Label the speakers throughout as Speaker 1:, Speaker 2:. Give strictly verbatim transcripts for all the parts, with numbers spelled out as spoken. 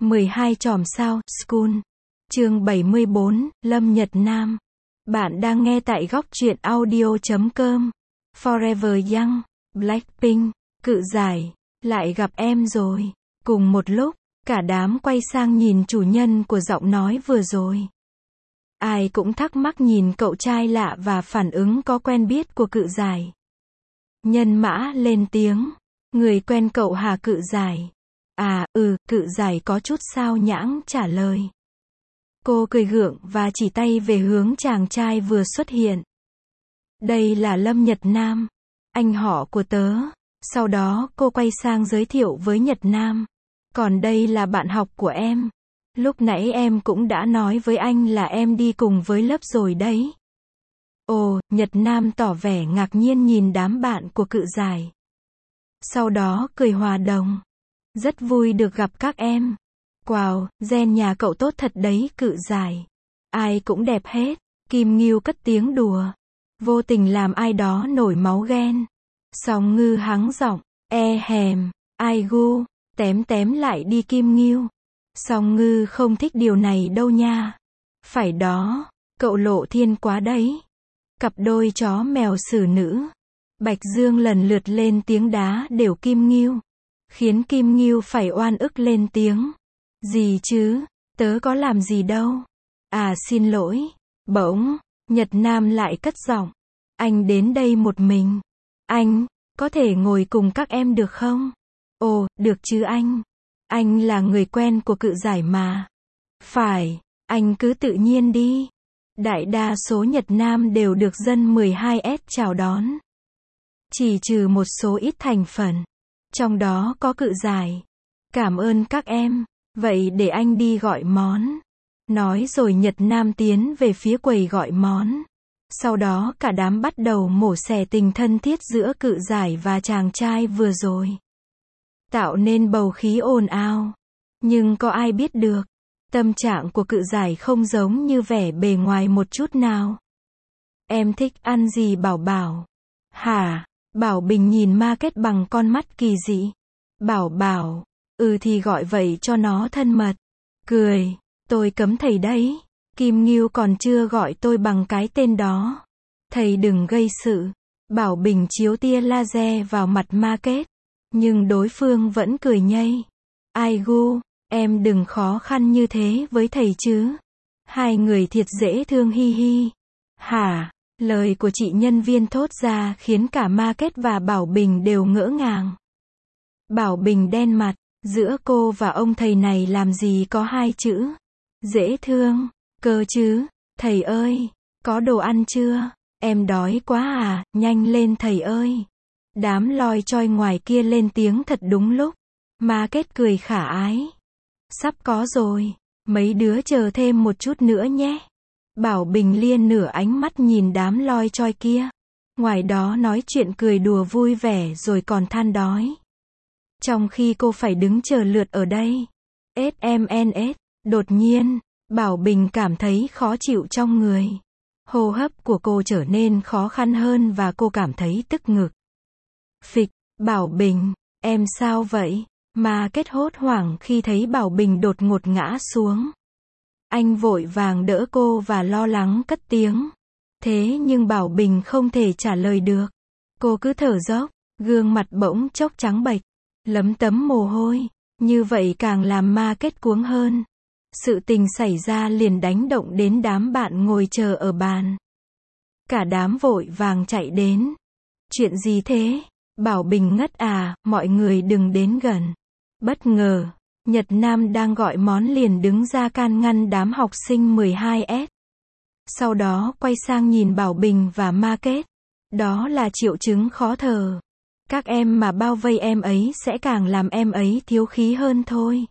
Speaker 1: mười hai chòm sao, School. Chương bảy mươi bốn, Lâm Nhật Nam. Bạn đang nghe tại góc truyện audio chấm com. Forever Young, Blackpink, cự giải, lại gặp em rồi. Cùng một lúc, cả đám quay sang nhìn chủ nhân của giọng nói vừa rồi. Ai cũng thắc mắc nhìn cậu trai lạ và phản ứng có quen biết của cự giải. Nhân mã lên tiếng. Người quen cậu hả cự giải? À, ừ, cự giải có chút sao nhãng trả lời. Cô cười gượng và chỉ tay về hướng chàng trai vừa xuất hiện. Đây là Lâm Nhật Nam, anh họ của tớ. Sau đó cô quay sang giới thiệu với Nhật Nam. Còn đây là bạn học của em. Lúc nãy em cũng đã nói với anh là em đi cùng với lớp rồi đấy. Ồ, Nhật Nam tỏ vẻ ngạc nhiên nhìn đám bạn của cự giải. Sau đó cười hòa đồng. Rất vui được gặp các em. Wow, gen nhà cậu tốt thật đấy cự giải. Ai cũng đẹp hết. Kim Ngưu cất tiếng đùa. Vô tình làm ai đó nổi máu ghen. Song Ngư hắng giọng. E hèm, ai gu, tém tém lại đi Kim Ngưu. Song Ngư không thích điều này đâu nha. Phải đó, cậu lộ thiên quá đấy. Cặp đôi chó mèo xử nữ. Bạch Dương lần lượt lên tiếng đá đều Kim Ngưu. Khiến Kim Ngưu phải oan ức lên tiếng. Gì chứ, tớ có làm gì đâu. À xin lỗi. Bỗng, Nhật Nam lại cất giọng. Anh đến đây một mình. Anh, có thể ngồi cùng các em được không? Ồ, được chứ anh. Anh là người quen của cự giải mà. Phải, anh cứ tự nhiên đi. Đại đa số Nhật Nam đều được dân mười hai S chào đón. Chỉ trừ một số ít thành phần. Trong đó có cự giải. Cảm ơn các em. Vậy để anh đi gọi món. Nói rồi Nhật Nam tiến về phía quầy gọi món. Sau đó cả đám bắt đầu mổ xẻ tình thân thiết giữa cự giải và chàng trai vừa rồi. Tạo nên bầu khí ồn ào. Nhưng có ai biết được. Tâm trạng của cự giải không giống như vẻ bề ngoài một chút nào. Em thích ăn gì Bảo Bảo? Hả? Bảo Bình nhìn ma kết bằng con mắt kỳ dị. Bảo Bảo. Ừ thì gọi vậy cho nó thân mật. Cười. Tôi cấm thầy đấy. Kim Ngưu còn chưa gọi tôi bằng cái tên đó. Thầy đừng gây sự. Bảo Bình chiếu tia laser vào mặt ma kết. Nhưng đối phương vẫn cười nhây. Ai gu, em đừng khó khăn như thế với thầy chứ. Hai người thiệt dễ thương hi hi. Hả? Lời của chị nhân viên thốt ra khiến cả ma kết và Bảo Bình đều ngỡ ngàng. Bảo Bình đen mặt. Giữa cô và ông thầy này làm gì có hai chữ. Dễ thương. Cơ chứ. Thầy ơi. Có đồ ăn chưa? Em đói quá à. Nhanh lên thầy ơi. Đám loi choi ngoài kia lên tiếng thật đúng lúc. Ma kết cười khả ái. Sắp có rồi. Mấy đứa chờ thêm một chút nữa nhé. Bảo Bình liên nửa ánh mắt nhìn đám loi choi kia. Ngoài đó nói chuyện cười đùa vui vẻ rồi còn than đói. Trong khi cô phải đứng chờ lượt ở đây. ét em en ét. Đột nhiên, Bảo Bình cảm thấy khó chịu trong người. Hô hấp của cô trở nên khó khăn hơn và cô cảm thấy tức ngực. Phịch, Bảo Bình, em sao vậy? Ma kết hốt hoảng khi thấy Bảo Bình đột ngột ngã xuống. Anh vội vàng đỡ cô và lo lắng cất tiếng. Thế nhưng Bảo Bình không thể trả lời được. Cô cứ thở dốc, gương mặt bỗng chốc trắng bệch, lấm tấm mồ hôi. Như vậy càng làm ma kết cuống hơn. Sự tình xảy ra liền đánh động đến đám bạn ngồi chờ ở bàn. Cả đám vội vàng chạy đến. Chuyện gì thế? Bảo Bình ngất à, mọi người đừng đến gần. Bất ngờ, Nhật Nam đang gọi món liền đứng ra can ngăn đám học sinh mười hai S. Sau đó quay sang nhìn Bảo Bình và ma kết. Đó là triệu chứng khó thở. Các em mà bao vây em ấy sẽ càng làm em ấy thiếu khí hơn thôi.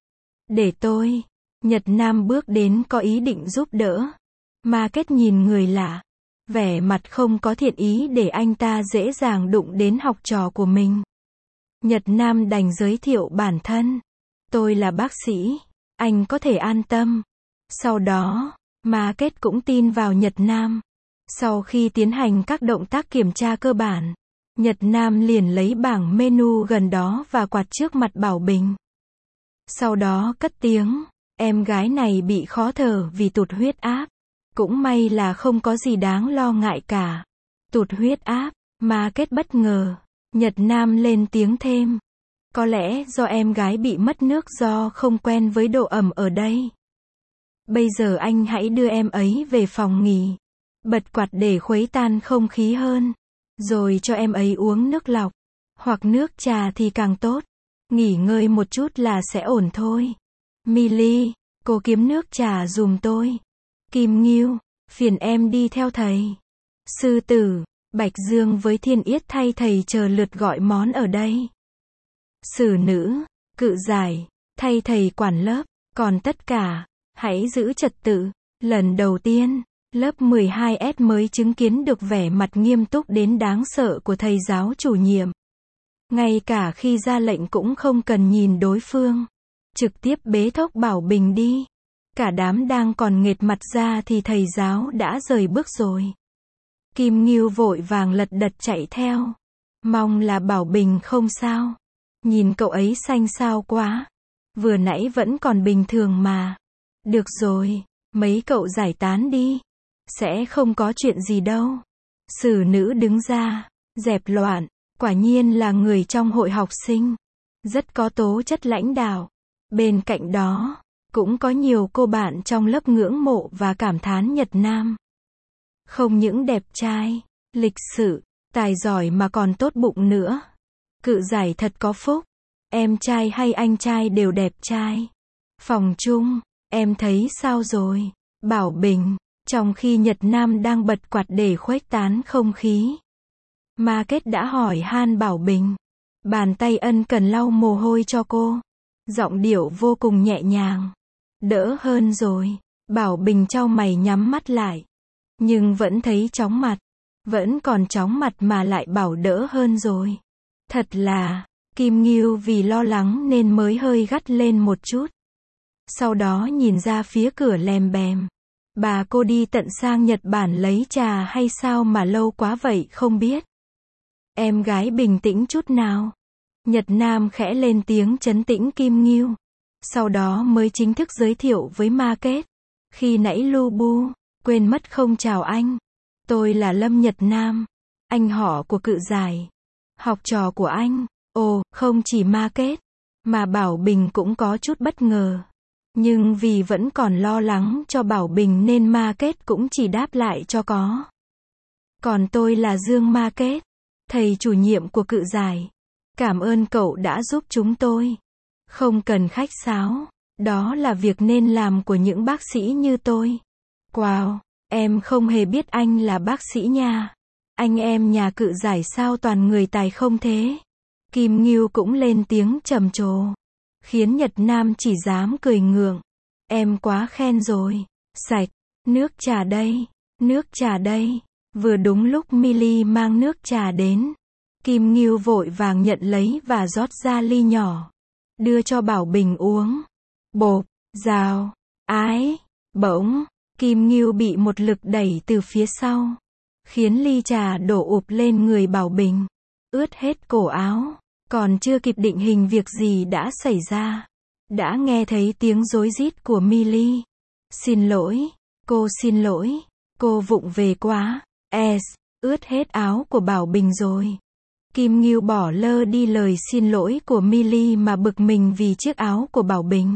Speaker 1: Để tôi. Nhật Nam bước đến có ý định giúp đỡ. Ma kết nhìn người lạ. Vẻ mặt không có thiện ý để anh ta dễ dàng đụng đến học trò của mình. Nhật Nam đành giới thiệu bản thân. Tôi là bác sĩ. Anh có thể an tâm. Sau đó, ma kết cũng tin vào Nhật Nam. Sau khi tiến hành các động tác kiểm tra cơ bản, Nhật Nam liền lấy bảng menu gần đó và quạt trước mặt Bảo Bình. Sau đó cất tiếng, em gái này bị khó thở vì tụt huyết áp. Cũng may là không có gì đáng lo ngại cả. Tụt huyết áp, Market bất ngờ. Nhật Nam lên tiếng thêm. Có lẽ do em gái bị mất nước do không quen với độ ẩm ở đây. Bây giờ anh hãy đưa em ấy về phòng nghỉ. Bật quạt để khuấy tan không khí hơn. Rồi cho em ấy uống nước lọc. Hoặc nước trà thì càng tốt. Nghỉ ngơi một chút là sẽ ổn thôi. Millie, cô kiếm nước trà giùm tôi. Kim Ngưu, phiền em đi theo thầy. Sư tử, Bạch Dương với Thiên Yết thay thầy chờ lượt gọi món ở đây. Sử nữ, Cự Giải, thay thầy quản lớp. Còn tất cả, hãy giữ trật tự. Lần đầu tiên, lớp mười hai S mới chứng kiến được vẻ mặt nghiêm túc đến đáng sợ của thầy giáo chủ nhiệm. Ngay cả khi ra lệnh cũng không cần nhìn đối phương. Trực tiếp bế thốc Bảo Bình đi. Cả đám đang còn nghệt mặt ra thì thầy giáo đã rời bước rồi. Kim Ngưu vội vàng lật đật chạy theo. Mong là Bảo Bình không sao. Nhìn cậu ấy xanh xao quá. Vừa nãy vẫn còn bình thường mà. Được rồi, mấy cậu giải tán đi. Sẽ không có chuyện gì đâu. Sử nữ đứng ra, dẹp loạn. Quả nhiên là người trong hội học sinh. Rất có tố chất lãnh đạo. Bên cạnh đó, cũng có nhiều cô bạn trong lớp ngưỡng mộ và cảm thán Nhật Nam. Không những đẹp trai, lịch sự, tài giỏi mà còn tốt bụng nữa. Cự Giải thật có phúc. Em trai hay anh trai đều đẹp trai. Phòng chung, em thấy sao rồi? Bảo Bình, trong khi Nhật Nam đang bật quạt để khuếch tán không khí. Market đã hỏi han Bảo Bình. Bàn tay ân cần lau mồ hôi cho cô. Giọng điệu vô cùng nhẹ nhàng. Đỡ hơn rồi. Bảo Bình chau mày nhắm mắt lại. Nhưng vẫn thấy chóng mặt. Vẫn còn chóng mặt mà lại bảo đỡ hơn rồi. Thật là, Kim Ngưu vì lo lắng nên mới hơi gắt lên một chút. Sau đó nhìn ra phía cửa lèm bèm. Bà cô đi tận sang Nhật Bản lấy trà hay sao mà lâu quá vậy không biết. Em gái bình tĩnh chút nào. Nhật Nam khẽ lên tiếng trấn tĩnh Kim Ngưu. Sau đó mới chính thức giới thiệu với Market. Khi nãy Lu Bu, quên mất không chào anh. Tôi là Lâm Nhật Nam. Anh họ của Cự Giải. Học trò của anh. Ồ, không chỉ Market, mà Bảo Bình cũng có chút bất ngờ. Nhưng vì vẫn còn lo lắng cho Bảo Bình nên Market cũng chỉ đáp lại cho có. Còn tôi là Dương Market, thầy chủ nhiệm của Cự Giải. Cảm ơn cậu đã giúp chúng tôi. Không cần khách sáo, đó là việc nên làm của những bác sĩ như tôi. Wow, em không hề biết anh là bác sĩ nha. Anh em nhà Cự Giải sao toàn người tài không thế? Kim Ngưu cũng lên tiếng trầm trồ. Khiến Nhật Nam chỉ dám cười ngượng. Em quá khen rồi. Sạch, nước trà đây, nước trà đây. Vừa đúng lúc Millie mang nước trà đến. Kim Ngưu vội vàng nhận lấy và rót ra ly nhỏ. Đưa cho Bảo Bình uống. Bộp, rào, ái, bỗng, Kim Ngưu bị một lực đẩy từ phía sau. Khiến ly trà đổ ụp lên người Bảo Bình. Ướt hết cổ áo. Còn chưa kịp định hình việc gì đã xảy ra. Đã nghe thấy tiếng rối rít của Millie. Xin lỗi, cô xin lỗi, cô vụng về quá. Es, ướt hết áo của Bảo Bình rồi. Kim Ngưu bỏ lơ đi lời xin lỗi của Millie mà bực mình vì chiếc áo của Bảo Bình.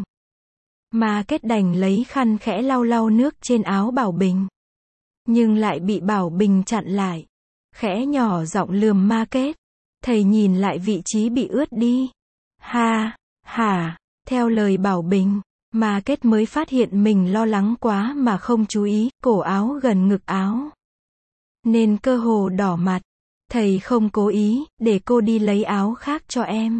Speaker 1: Market đành lấy khăn khẽ lau lau nước trên áo Bảo Bình. Nhưng lại bị Bảo Bình chặn lại. Khẽ nhỏ giọng lườm Market. Thầy nhìn lại vị trí bị ướt đi. Ha, hả, theo lời Bảo Bình, Market mới phát hiện mình lo lắng quá mà không chú ý, cổ áo gần ngực áo. Nên cơ hồ đỏ mặt. Thầy không cố ý, để cô đi lấy áo khác cho em.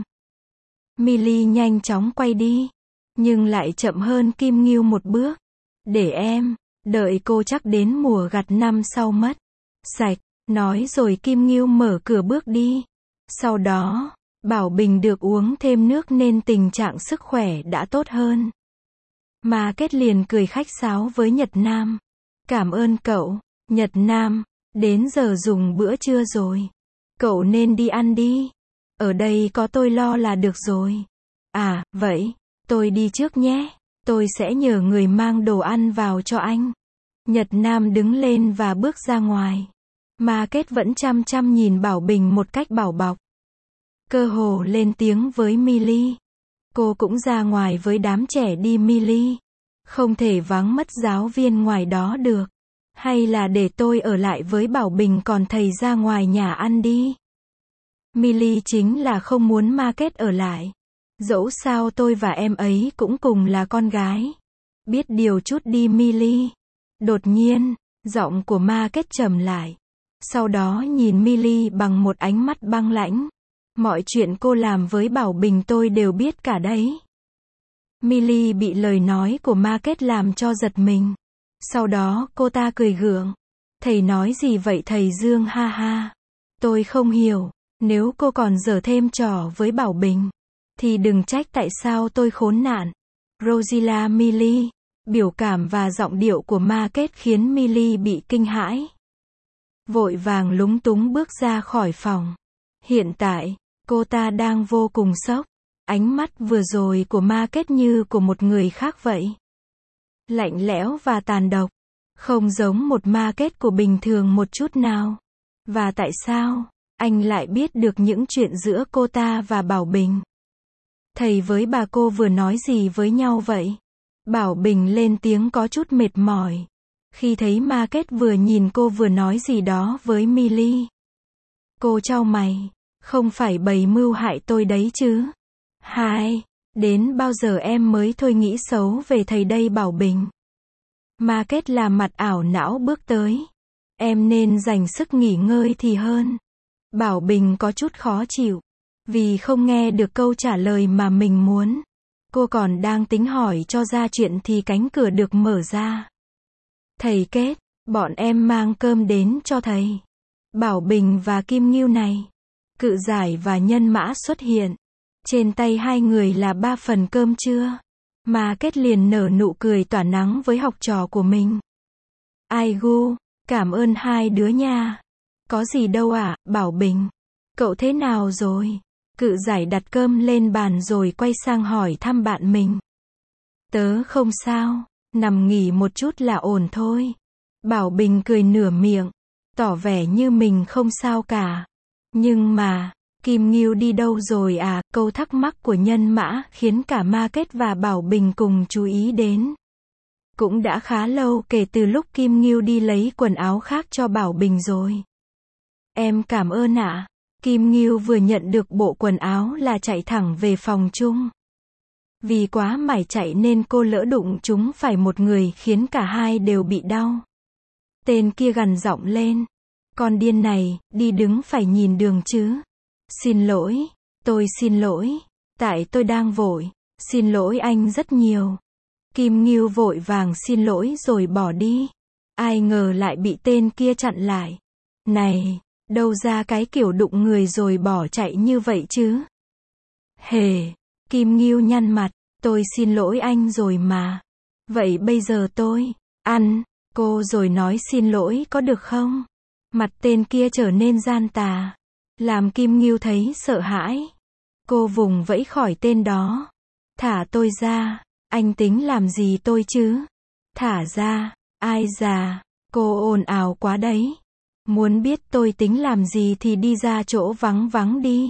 Speaker 1: Millie nhanh chóng quay đi. Nhưng lại chậm hơn Kim Ngưu một bước. Để em, đợi cô chắc đến mùa gặt năm sau mất. Sạch, nói rồi Kim Ngưu mở cửa bước đi. Sau đó, Bảo Bình được uống thêm nước nên tình trạng sức khỏe đã tốt hơn. Market liền cười khách sáo với Nhật Nam. Cảm ơn cậu, Nhật Nam, đến giờ dùng bữa trưa rồi. Cậu nên đi ăn đi. Ở đây có tôi lo là được rồi. À, vậy, tôi Tôi đi trước nhé. Tôi sẽ nhờ người mang đồ ăn vào cho anh. Nhật Nam đứng lên và bước ra ngoài. Market vẫn chăm chăm nhìn Bảo Bình một cách bảo bọc. Cơ hồ lên tiếng với Millie. Cô cũng ra ngoài với đám trẻ đi Millie. Không thể vắng mất giáo viên ngoài đó được. Hay là để tôi ở lại với Bảo Bình còn thầy ra ngoài nhà ăn đi. Millie chính là không muốn Market ở lại. Dẫu sao tôi và em ấy cũng cùng là con gái. Biết điều chút đi Millie. Đột nhiên, giọng của Market trầm lại. Sau đó nhìn Millie bằng một ánh mắt băng lãnh. Mọi chuyện cô làm với Bảo Bình tôi đều biết cả đấy. Millie bị lời nói của Market làm cho giật mình. Sau đó cô ta cười gượng. Thầy nói gì vậy thầy Dương ha ha. Tôi không hiểu, nếu cô còn giở thêm trò với Bảo Bình, thì đừng trách tại sao tôi khốn nạn. Rosilla Millie, biểu cảm và giọng điệu của Market khiến Millie bị kinh hãi. Vội vàng lúng túng bước ra khỏi phòng. Hiện tại, cô ta đang vô cùng sốc. Ánh mắt vừa rồi của Market như của một người khác vậy. Lạnh lẽo và tàn độc. Không giống một Market của bình thường một chút nào. Và tại sao anh lại biết được những chuyện giữa cô ta và Bảo Bình? Thầy với bà cô vừa nói gì với nhau vậy? Bảo Bình lên tiếng có chút mệt mỏi. Khi thấy Market vừa nhìn cô vừa nói gì đó với Millie. Cô chau mày. Không phải bày mưu hại tôi đấy chứ? Hai, đến bao giờ em mới thôi nghĩ xấu về thầy đây Bảo Bình? Market là mặt ảo não bước tới. Em nên dành sức nghỉ ngơi thì hơn. Bảo Bình có chút khó chịu. Vì không nghe được câu trả lời mà mình muốn. Cô còn đang tính hỏi cho ra chuyện thì cánh cửa được mở ra. Thầy Kết, bọn em mang cơm đến cho thầy. Bảo Bình và Kim Ngưu này. Cự giải và Nhân Mã xuất hiện. Trên tay hai người là ba phần cơm trưa. Market liền nở nụ cười tỏa nắng với học trò của mình. Ai gu, cảm ơn hai đứa nha. Có gì đâu ạ, à, Bảo Bình. Cậu thế nào rồi? Cự giải đặt cơm lên bàn rồi quay sang hỏi thăm bạn mình. Tớ không sao, nằm nghỉ một chút là ổn thôi. Bảo Bình cười nửa miệng, tỏ vẻ như mình không sao cả. Nhưng mà, Kim Ngưu đi đâu rồi à? Câu thắc mắc của Nhân Mã khiến cả Market và Bảo Bình cùng chú ý đến. Cũng đã khá lâu kể từ lúc Kim Ngưu đi lấy quần áo khác cho Bảo Bình rồi. Em cảm ơn ạ. À. Kim Ngưu vừa nhận được bộ quần áo là chạy thẳng về phòng chung. Vì quá mải chạy nên cô lỡ đụng chúng phải một người khiến cả hai đều bị đau. Tên kia gằn giọng lên. Con điên này, đi đứng phải nhìn đường chứ. Xin lỗi, tôi xin lỗi. Tại tôi đang vội. Xin lỗi anh rất nhiều. Kim Ngưu vội vàng xin lỗi rồi bỏ đi. Ai ngờ lại bị tên kia chặn lại. Này, đâu ra cái kiểu đụng người rồi bỏ chạy như vậy chứ? Hề, Kim Ngưu nhăn mặt. Tôi xin lỗi anh rồi mà. Vậy bây giờ tôi, ăn, cô rồi nói xin lỗi có được không? Mặt tên kia trở nên gian tà. Làm Kim Ngưu thấy sợ hãi. Cô vùng vẫy khỏi tên đó. Thả tôi ra, anh tính làm gì tôi chứ? Thả ra, ai già, cô ồn ào quá đấy. Muốn biết tôi tính làm gì thì đi ra chỗ vắng vắng đi.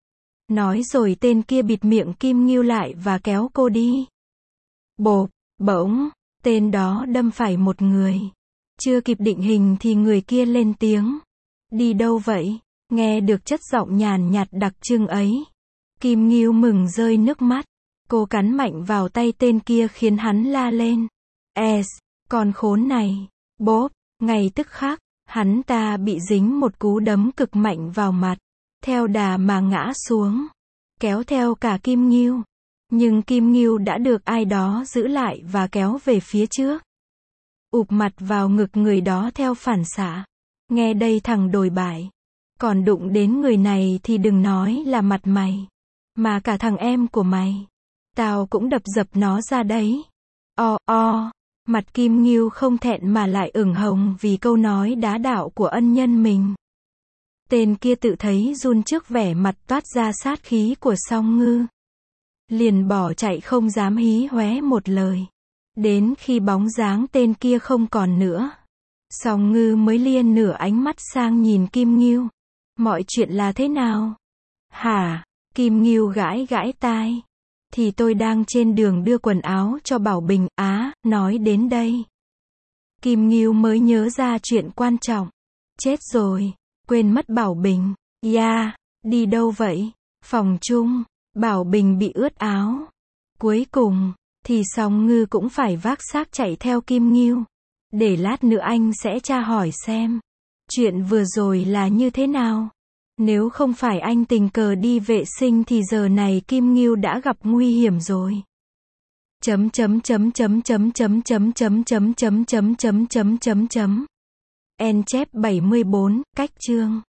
Speaker 1: Nói rồi tên kia bịt miệng Kim Ngưu lại và kéo cô đi. Bộp, bỗng, tên đó đâm phải một người. Chưa kịp định hình thì người kia lên tiếng. Đi đâu vậy? Nghe được chất giọng nhàn nhạt đặc trưng ấy. Kim Ngưu mừng rơi nước mắt. Cô cắn mạnh vào tay tên kia khiến hắn la lên. Es, con khốn này. Bốp, ngay tức khắc, hắn ta bị dính một cú đấm cực mạnh vào mặt. Theo đà mà ngã xuống. Kéo theo cả Kim Ngưu. Nhưng Kim Ngưu đã được ai đó giữ lại và kéo về phía trước. Ụp mặt vào ngực người đó theo phản xạ. Nghe đây thằng đồi bại. Còn đụng đến người này thì đừng nói là mặt mày. Mà cả thằng em của mày. Tao cũng đập dập nó ra đấy. O o. Mặt Kim Ngưu không thẹn mà lại ửng hồng vì câu nói đá đạo của ân nhân mình. Tên kia tự thấy run trước vẻ mặt toát ra sát khí của Song Ngư. liền bỏ chạy không dám hí hóe một lời. Đến khi bóng dáng tên kia không còn nữa, Song Ngư mới liên nửa ánh mắt sang nhìn Kim Ngưu. Mọi chuyện là thế nào? Hả? Kim Ngưu gãi gãi tai. Thì tôi đang trên đường đưa quần áo cho Bảo Bình, á, nói đến đây. Kim Ngưu mới nhớ ra chuyện quan trọng. Chết rồi, quên mất Bảo Bình. Ya, yeah, đi đâu vậy? Phòng chung. Bảo Bình bị ướt áo. Cuối cùng, thì Song Ngư cũng phải vác xác chạy theo Kim Ngưu. Để lát nữa anh sẽ tra hỏi xem chuyện vừa rồi là như thế nào. Nếu không phải anh tình cờ đi vệ sinh thì giờ này Kim Ngưu đã gặp nguy hiểm rồi. Chấm chấm chấm chấm chấm chấm chấm chấm chấm chấm chấm chấm chấm chấm chấm. En chép bảy mươi bốn, cách chương